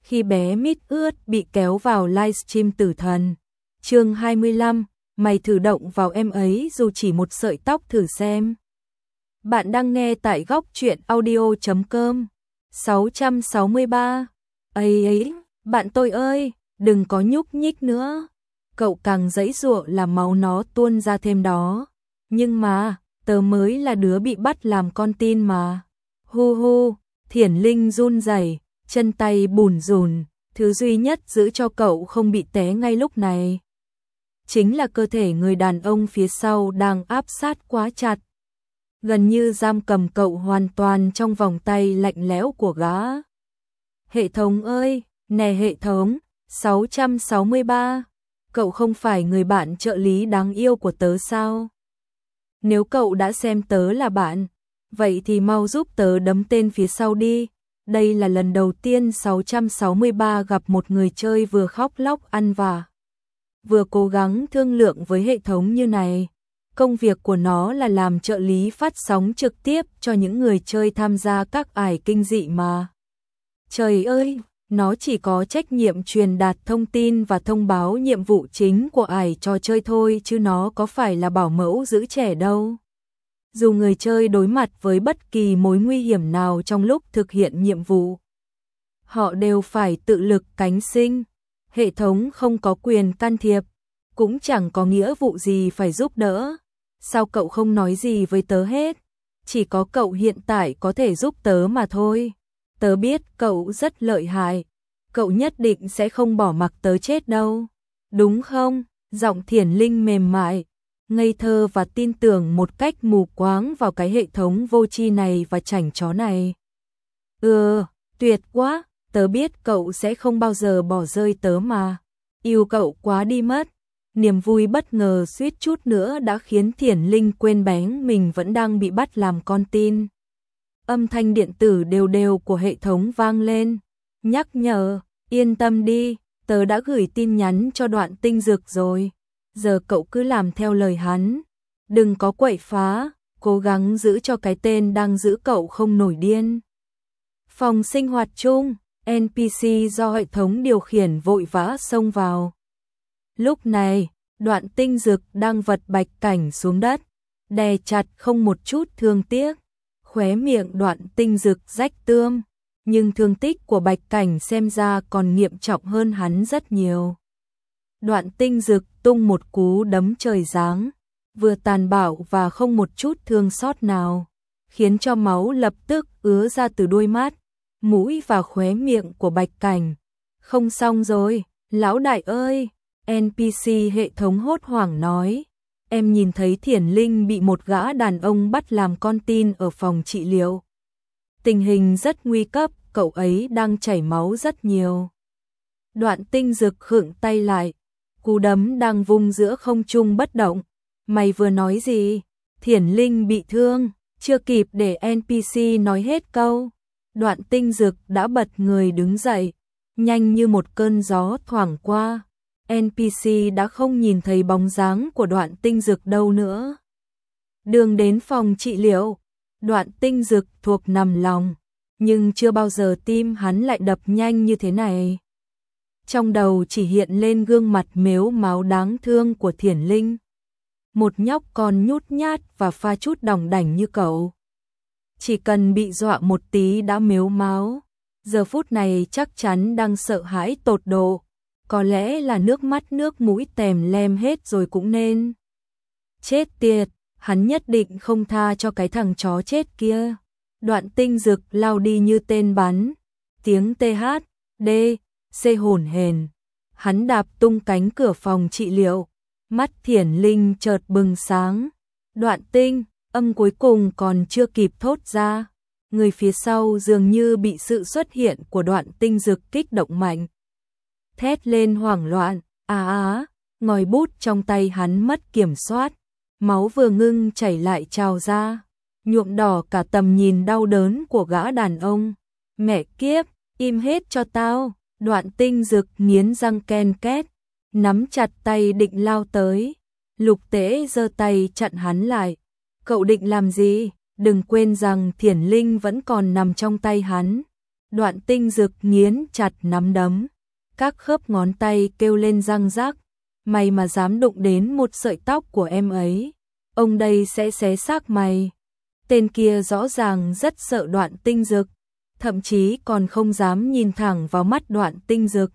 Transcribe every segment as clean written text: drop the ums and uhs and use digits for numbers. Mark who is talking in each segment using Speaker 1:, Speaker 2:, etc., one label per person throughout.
Speaker 1: khi bé mít ướt bị kéo vào livestream tử thần. Chương 25, mày thử động vào em ấy dù chỉ một sợi tóc thử xem. Bạn đang nghe tại góc truyện audio.com. 663. Ấy, bạn tôi ơi, đừng có nhúc nhích nữa. Cậu càng giãy giụa là máu nó tuôn ra thêm đó. Nhưng mà, tớ mới là đứa bị bắt làm con tin mà. Hu hu, Thiển Linh run rẩy, chân tay bùn rùn, thứ duy nhất giữ cho cậu không bị té ngay lúc này chính là cơ thể người đàn ông phía sau đang áp sát quá chặt, gần như giam cầm cậu hoàn toàn trong vòng tay lạnh lẽo của gã. Hệ thống ơi, nè hệ thống, 663, cậu không phải người bạn trợ lý đáng yêu của tớ sao? Nếu cậu đã xem tớ là bạn, vậy thì mau giúp tớ đấm tên phía sau đi. Đây là lần đầu tiên 663 gặp một người chơi vừa khóc lóc ăn vạ, vừa cố gắng thương lượng với hệ thống như này. Công việc của nó là làm trợ lý phát sóng trực tiếp cho những người chơi tham gia các ải kinh dị mà. Trời ơi, nó chỉ có trách nhiệm truyền đạt thông tin và thông báo nhiệm vụ chính của ải trò chơi thôi chứ nó có phải là bảo mẫu giữ trẻ đâu. Dù người chơi đối mặt với bất kỳ mối nguy hiểm nào trong lúc thực hiện nhiệm vụ, họ đều phải tự lực cánh sinh. Hệ thống không có quyền can thiệp, cũng chẳng có nghĩa vụ gì phải giúp đỡ. Sao cậu không nói gì với tớ hết? Chỉ có cậu hiện tại có thể giúp tớ mà thôi. Tớ biết cậu rất lợi hại, cậu nhất định sẽ không bỏ mặc tớ chết đâu. Đúng không? Giọng Thiển Linh mềm mại, ngây thơ và tin tưởng một cách mù quáng vào cái hệ thống vô tri này và chảnh chó này. Tuyệt quá, tớ biết cậu sẽ không bao giờ bỏ rơi tớ mà. Yêu cậu quá đi mất. Niềm vui bất ngờ suýt chút nữa đã khiến Thiển Linh quên bén mình vẫn đang bị bắt làm con tin. Âm thanh điện tử đều đều của hệ thống vang lên, nhắc nhở, yên tâm đi, tớ đã gửi tin nhắn cho Đoạn Tinh Dực rồi. Giờ cậu cứ làm theo lời hắn, đừng có quậy phá, cố gắng giữ cho cái tên đang giữ cậu không nổi điên. Phòng sinh hoạt chung, NPC do hệ thống điều khiển vội vã xông vào. Lúc này, Đoạn Tinh Dực đang vật Bạch Cảnh xuống đất, đè chặt không một chút thương tiếc. Khóe miệng Đoạn Tinh Dực rách tươm, nhưng thương tích của Bạch Cảnh xem ra còn nghiêm trọng hơn hắn rất nhiều. Đoạn Tinh Dực tung một cú đấm trời giáng, vừa tàn bạo và không một chút thương xót nào, khiến cho máu lập tức ứa ra từ đôi mắt, mũi và khóe miệng của Bạch Cảnh. Không xong rồi, lão đại ơi, NPC hệ thống hốt hoảng nói. Em nhìn thấy Thiển Linh bị một gã đàn ông bắt làm con tin ở phòng trị liệu. Tình hình rất nguy cấp, cậu ấy đang chảy máu rất nhiều. Đoạn Tinh Dực khựng tay lại, cú đấm đang vung giữa không trung bất động. Mày vừa nói gì? Thiển Linh bị thương, chưa kịp để NPC nói hết câu. Đoạn Tinh Dực đã bật người đứng dậy, nhanh như một cơn gió thoảng qua. NPC đã không nhìn thấy bóng dáng của Đoạn Tinh Dực đâu nữa. Đường đến phòng trị liệu, Đoạn Tinh Dực thuộc nằm lòng, nhưng chưa bao giờ tim hắn lại đập nhanh như thế này. Trong đầu chỉ hiện lên gương mặt mếu máo đáng thương của Thiển Linh. Một nhóc con nhút nhát và pha chút đỏng đảnh như cậu, chỉ cần bị dọa một tí đã mếu máo. Giờ phút này chắc chắn đang sợ hãi tột độ. Có lẽ là nước mắt nước mũi tèm lem hết rồi cũng nên. Chết tiệt, hắn nhất định không tha cho cái thằng chó chết kia. Đoạn Tinh Dực lao đi như tên bắn. Tiếng THD, C hổn hển. Hắn đạp tung cánh cửa phòng trị liệu. Mắt Thiển Linh chợt bừng sáng. Đoạn Tinh, âm cuối cùng còn chưa kịp thốt ra. Người phía sau dường như bị sự xuất hiện của Đoạn Tinh Dực kích động mạnh. Thét lên hoảng loạn, ngòi bút trong tay hắn mất kiểm soát, máu vừa ngưng chảy lại trào ra, nhuộm đỏ cả tầm nhìn đau đớn của gã đàn ông. Mẹ kiếp, im hết cho tao. Đoạn Tinh Dực nghiến răng ken két, nắm chặt tay định lao tới. Lục Tế giơ tay chặn hắn lại. Cậu định làm gì? Đừng quên rằng Thiển Linh vẫn còn nằm trong tay hắn. Đoạn Tinh Dực nghiến chặt nắm đấm, các khớp ngón tay kêu lên răng rắc, mày mà dám đụng đến một sợi tóc của em ấy, ông đây sẽ xé xác mày. Tên kia rõ ràng rất sợ Đoạn Tinh Dực, thậm chí còn không dám nhìn thẳng vào mắt Đoạn Tinh Dực.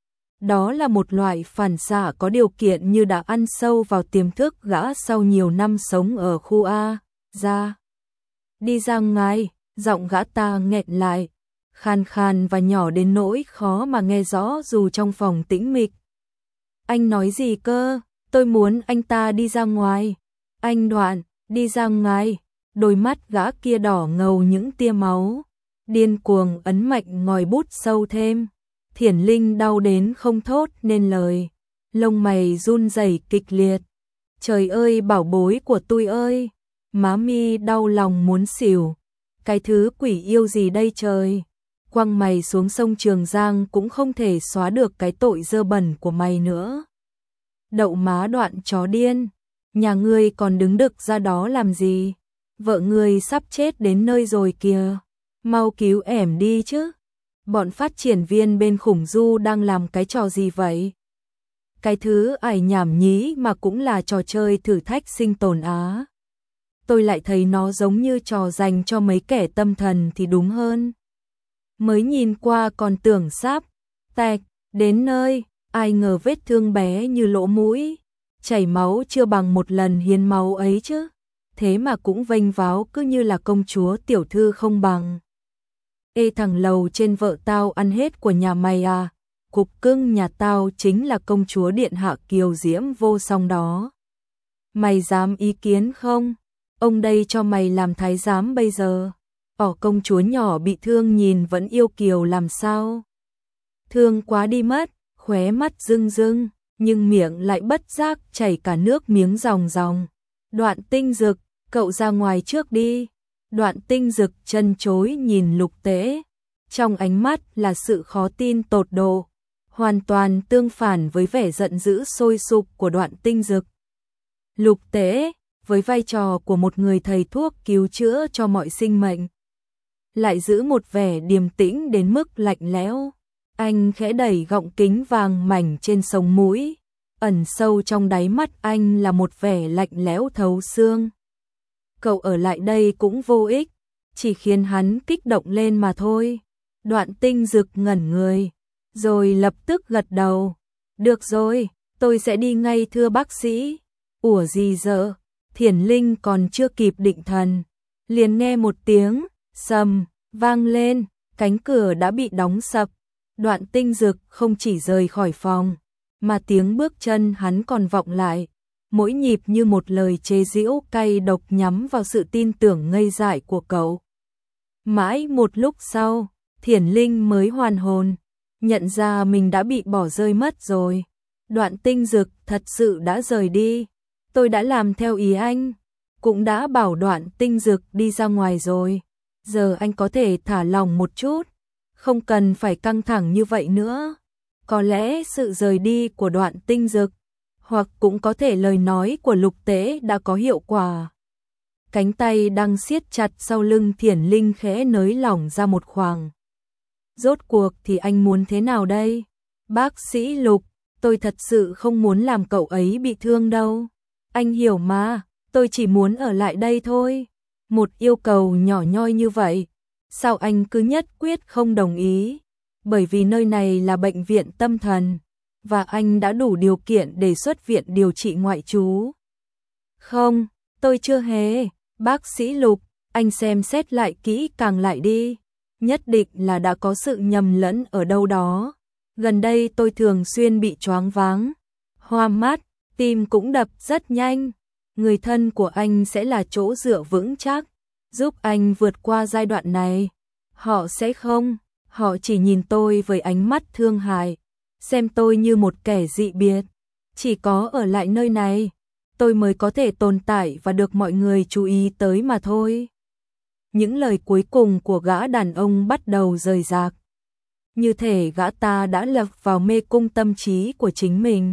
Speaker 1: Đó là một loại phản xạ có điều kiện như đã ăn sâu vào tiềm thức gã sau nhiều năm sống ở khu A. Ra, đi ra ngoài, giọng gã ta nghẹn lại, khan khan và nhỏ đến nỗi khó mà nghe rõ dù trong phòng tĩnh mịch. Anh nói gì cơ? Tôi muốn anh ta đi ra ngoài. Anh Đoạn, đi ra ngoài. Đôi mắt gã kia đỏ ngầu những tia máu, điên cuồng ấn mạnh ngòi bút sâu thêm. Thiển Linh đau đến không thốt nên lời, lông mày run rẩy kịch liệt. Trời ơi bảo bối của tôi ơi, má mi đau lòng muốn xỉu. Cái thứ quỷ yêu gì đây trời? Quăng mày xuống sông Trường Giang cũng không thể xóa được cái tội dơ bẩn của mày nữa. Đậu má Đoạn chó điên, nhà ngươi còn đứng đực ra đó làm gì? Vợ ngươi sắp chết đến nơi rồi kìa, mau cứu ẻm đi chứ. Bọn phát triển viên bên Khủng Du đang làm cái trò gì vậy? Cái thứ ải nhảm nhí mà cũng là trò chơi thử thách sinh tồn á. Tôi lại thấy nó giống như trò dành cho mấy kẻ tâm thần thì đúng hơn. Mới nhìn qua còn tưởng sắp tạch đến nơi, ai ngờ vết thương bé như lỗ mũi, chảy máu chưa bằng một lần hiến máu ấy chứ. Thế mà cũng vênh váo cứ như là công chúa tiểu thư không bằng. Ê thằng lầu trên vợ tao ăn hết của nhà mày à? Cục cưng nhà tao chính là công chúa điện hạ kiều diễm vô song đó. Mày dám ý kiến không? Ông đây cho mày làm thái giám bây giờ. Công chúa nhỏ bị thương nhìn vẫn yêu kiều làm sao? Thương quá đi mất, khóe mắt rưng rưng, nhưng miệng lại bất giác chảy cả nước miếng ròng ròng. Đoạn Tinh Dực, cậu ra ngoài trước đi. Đoạn Tinh Dực chân chối nhìn Lục Tế, trong ánh mắt là sự khó tin tột độ, hoàn toàn tương phản với vẻ giận dữ sôi sục của Đoạn Tinh Dực. Lục Tế, với vai trò của một người thầy thuốc cứu chữa cho mọi sinh mệnh, lại giữ một vẻ điềm tĩnh đến mức lạnh lẽo. Anh khẽ đẩy gọng kính vàng mảnh trên sống mũi, ẩn sâu trong đáy mắt anh là một vẻ lạnh lẽo thấu xương. Cậu ở lại đây cũng vô ích, chỉ khiến hắn kích động lên mà thôi. Đoạn Tinh Dực ngẩn người, rồi lập tức gật đầu. Được rồi, tôi sẽ đi ngay thưa bác sĩ. Ủa gì giờ? Thiển Linh còn chưa kịp định thần, liền nghe một tiếng sầm vang lên, cánh cửa đã bị đóng sập. Đoạn Tinh Dực không chỉ rời khỏi phòng, mà tiếng bước chân hắn còn vọng lại, mỗi nhịp như một lời chế giễu cay độc nhắm vào sự tin tưởng ngây dại của cậu. Mãi một lúc sau, Thiển Linh mới hoàn hồn, nhận ra mình đã bị bỏ rơi mất rồi. Đoạn Tinh Dực thật sự đã rời đi. Tôi đã làm theo ý anh, cũng đã bảo Đoạn Tinh Dực đi ra ngoài rồi. Giờ anh có thể thả lỏng một chút, không cần phải căng thẳng như vậy nữa. Có lẽ sự rời đi của Đoạn Tinh Dực, hoặc cũng có thể lời nói của Lục Tế đã có hiệu quả. Cánh tay đang siết chặt sau lưng Thiển Linh khẽ nới lỏng ra một khoảng. Rốt cuộc thì anh muốn thế nào đây? Bác sĩ Lục, tôi thật sự không muốn làm cậu ấy bị thương đâu. Anh hiểu mà, tôi chỉ muốn ở lại đây thôi. Một yêu cầu nhỏ nhoi như vậy, sao anh cứ nhất quyết không đồng ý? Bởi vì nơi này là bệnh viện tâm thần, và anh đã đủ điều kiện để xuất viện điều trị ngoại trú. Không, tôi chưa hề. Bác sĩ Lục, anh xem xét lại kỹ càng lại đi. Nhất định là đã có sự nhầm lẫn ở đâu đó. Gần đây tôi thường xuyên bị choáng váng, hoa mắt, tim cũng đập rất nhanh. Người thân của anh sẽ là chỗ dựa vững chắc, giúp anh vượt qua giai đoạn này. Họ sẽ không, họ chỉ nhìn tôi với ánh mắt thương hại, xem tôi như một kẻ dị biệt. Chỉ có ở lại nơi này, tôi mới có thể tồn tại và được mọi người chú ý tới mà thôi. Những lời cuối cùng của gã đàn ông bắt đầu rời rạc. Như thể gã ta đã lập vào mê cung tâm trí của chính mình,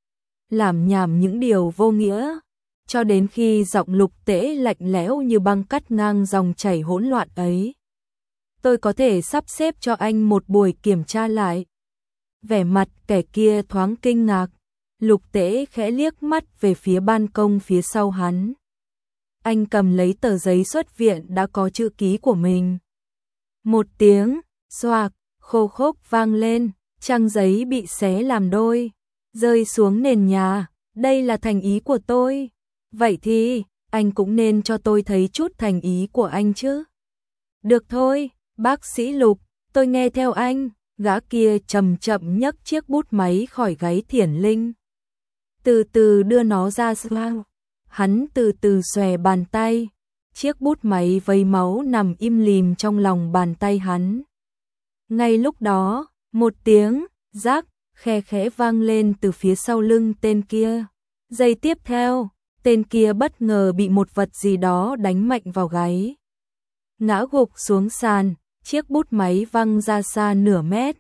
Speaker 1: làm nhảm những điều vô nghĩa, cho đến khi giọng Lục Tế lạnh lẽo như băng cắt ngang dòng chảy hỗn loạn ấy. tôi có thể sắp xếp cho anh một buổi kiểm tra lại. Vẻ mặt kẻ kia thoáng kinh ngạc, Lục Tế khẽ liếc mắt về phía ban công phía sau hắn. Anh cầm lấy tờ giấy xuất viện đã có chữ ký của mình. Một tiếng, xoạc, khô khốc vang lên, trang giấy bị xé làm đôi, rơi xuống nền nhà. Đây là thành ý của tôi. Vậy thì, anh cũng nên cho tôi thấy chút thành ý của anh chứ. Được thôi, bác sĩ Lục, tôi nghe theo anh. Gã kia chậm chậm nhấc chiếc bút máy khỏi gáy Thiển Linh. Từ từ đưa nó ra xoang. Hắn từ từ xòe bàn tay. Chiếc bút máy vây máu nằm im lìm trong lòng bàn tay hắn. Ngay lúc đó, một tiếng rắc khe khẽ vang lên từ phía sau lưng tên kia. Giây tiếp theo, tên kia bất ngờ bị một vật gì đó đánh mạnh vào gáy. Ngã gục xuống sàn, chiếc bút máy văng ra xa nửa mét.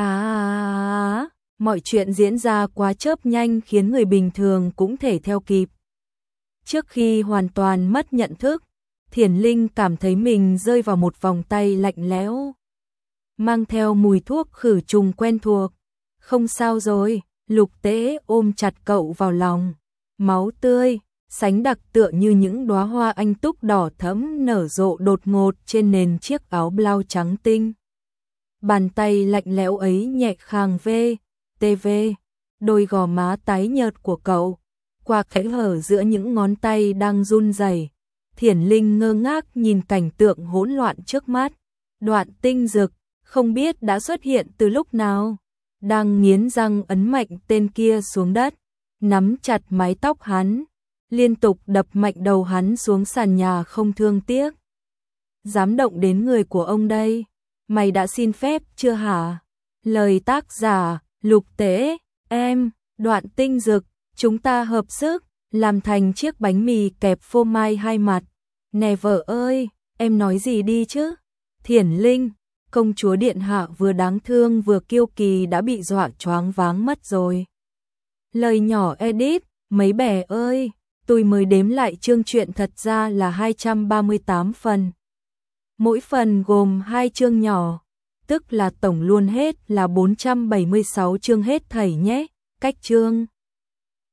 Speaker 1: Mọi chuyện diễn ra quá chớp nhanh khiến người bình thường cũng thể theo kịp. Trước khi hoàn toàn mất nhận thức, Thiển Linh cảm thấy mình rơi vào một vòng tay lạnh lẽo, mang theo mùi thuốc khử trùng quen thuộc. Không sao rồi, Lục Tế ôm chặt cậu vào lòng. Máu tươi, sánh đặc tựa như những đóa hoa anh túc đỏ thẫm nở rộ đột ngột trên nền chiếc áo blau trắng tinh. Bàn tay lạnh lẽo ấy nhẹ khàng TV, đôi gò má tái nhợt của cậu, qua kẽ hở giữa những ngón tay đang run rẩy. Thiển Linh ngơ ngác nhìn cảnh tượng hỗn loạn trước mắt. Đoạn Tinh Dực không biết đã xuất hiện từ lúc nào, đang nghiến răng ấn mạnh tên kia xuống đất, nắm chặt mái tóc hắn, liên tục đập mạnh đầu hắn xuống sàn nhà không thương tiếc. Dám động đến người của ông đây, mày đã xin phép chưa hả? Lời tác giả Lục Tế. Em, Đoạn Tinh Dực, chúng ta hợp sức làm thành chiếc bánh mì kẹp phô mai hai mặt. Nè vợ ơi, em nói gì đi chứ? Thiển Linh, công chúa điện hạ vừa đáng thương vừa kiêu kỳ đã bị dọa choáng váng mất rồi. Lời nhỏ edit, mấy bè ơi, tôi mới đếm lại chương truyện thật ra là 238 phần. Mỗi phần gồm 2 chương nhỏ, tức là tổng luôn hết là 476 chương hết thảy nhé. Cách chương